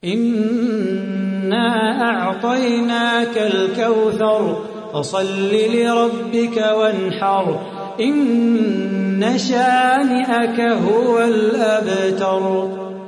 إنا أعطيناك الكوثر فصل لربك وانحر إن شانئك هو الأبتر.